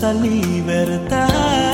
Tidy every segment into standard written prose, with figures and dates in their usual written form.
falsa libertad.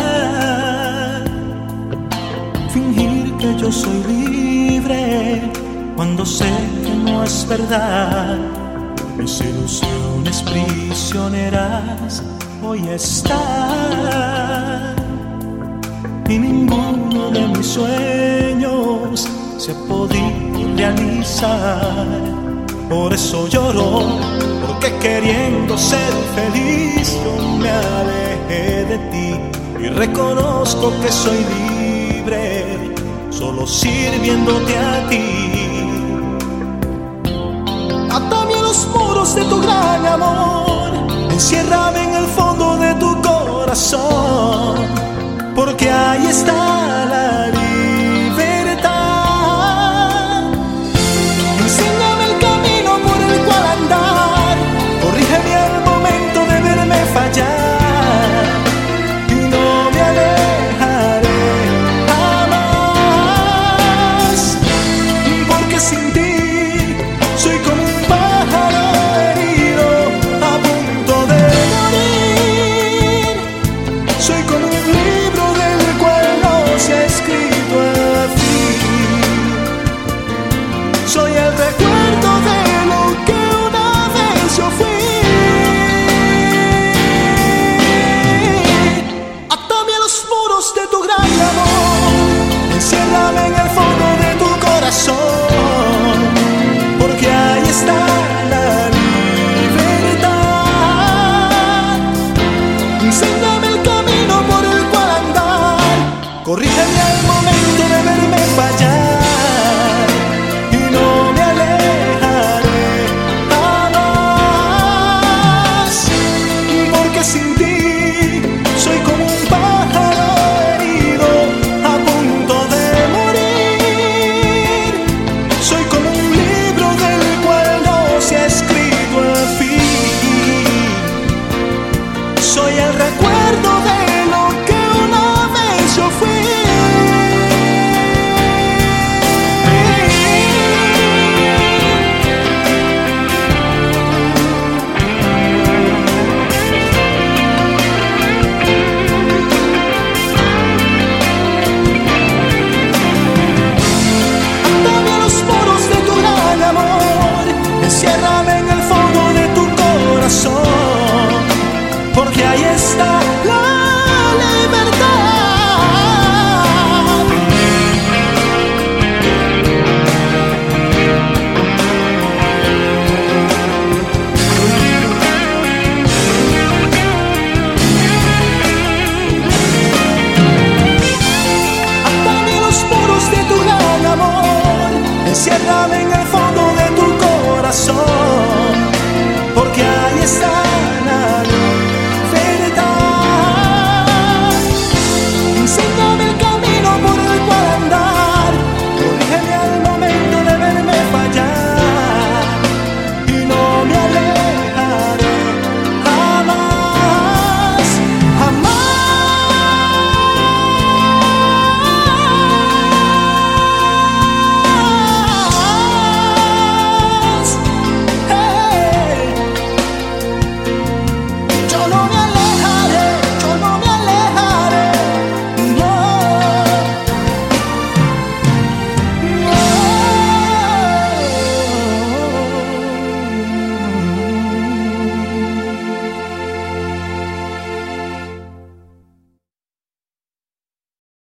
Fingir que yo soy libre cuando sé que no es verdad. Mis ilusiones prisioneras hoy están, y ninguno de mis sueños se ha podido realizar. Por eso lloro, porque queriendo ser feliz yo me alejé de ti, y reconozco que soy libre solo sirviéndote a ti. Atame a los muros de tu gran amor, enciérrame en el fondo de tu corazón, porque ahí está la libertad. Enséñame el camino por el cual andar, corrígeme al momento de verme fallar, y no me alejaré jamás, porque sin ti soy como un pájaro herido a punto de morir. Soy como un libro del cual no se ha escrito el fin. Soy el recuerdo de lo que una vez yo fui. Atame a los muros de tu gran amor, enciérrame en el fondo de tu corazón, porque ahí está la libertad. Enséñame el camino por el cual andar, corrígeme al momento de verme fallar, y no me alejaré jamás, porque sin ti soy como un pájaro herido a punto de morir. Soy como un libro del cual no se ha escrito el fin. Soy el recuerdo de lo que una vez yo fui. Atame a los muros de tu gran amor, enciérrame en el fondo de tu corazón, porque ahí está la libertad. Atame a los muros de tu gran amor, enciérrame en el